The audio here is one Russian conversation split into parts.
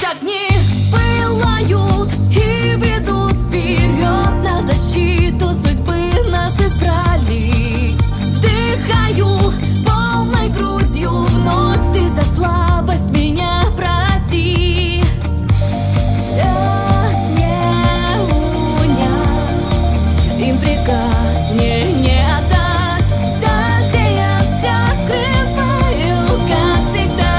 огни пылают и ведут вперед, на защиту судьбы нас избрали. Вдыхаю полной грудью вновь, ты за слабость меня прости. Слез не унять, им приказ мне не отдать. В дожде я все скрываю, как всегда.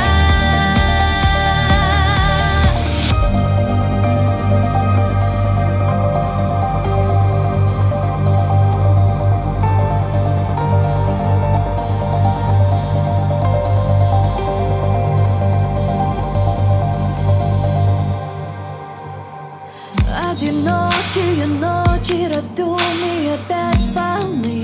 Одинокие ночи раздумий опять полны.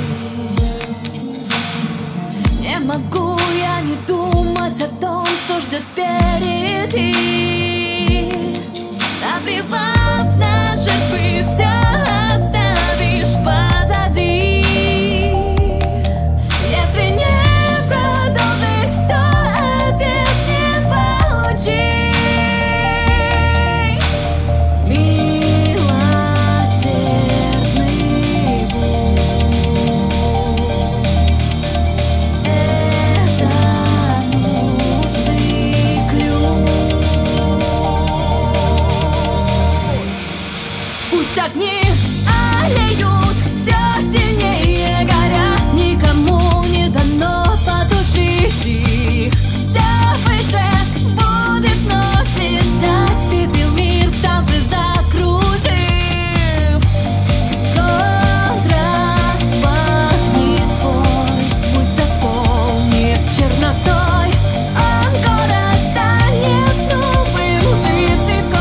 Не могу я не думать о том, что ждет впереди. Наплевав на жертвы, все оставишь позади. Если не продолжить, то ответ не получить. Огни алеют все сильнее горя, никому не дано потушить их. Все выше будет вновь слетать, пепел мир в танце закружив. Сон распахни свой, пусть заполнит чернотой. Он город станет новым лжи цветком.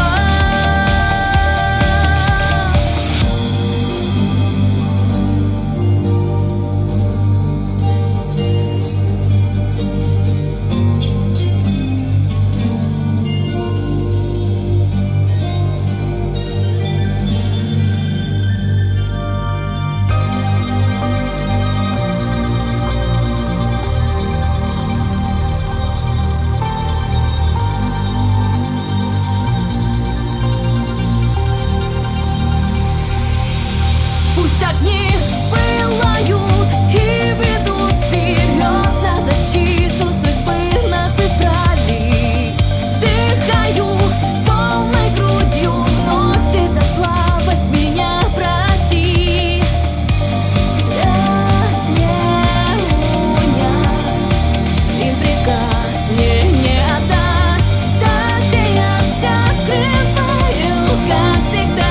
Огни пылают и ведут вперед, на защиту судьбы нас избрали. Вдыхаю полной грудью вновь, ты за слабость меня прости. Слез не унять, им приказ мне не отдать. В дожде я все скрываю, как всегда.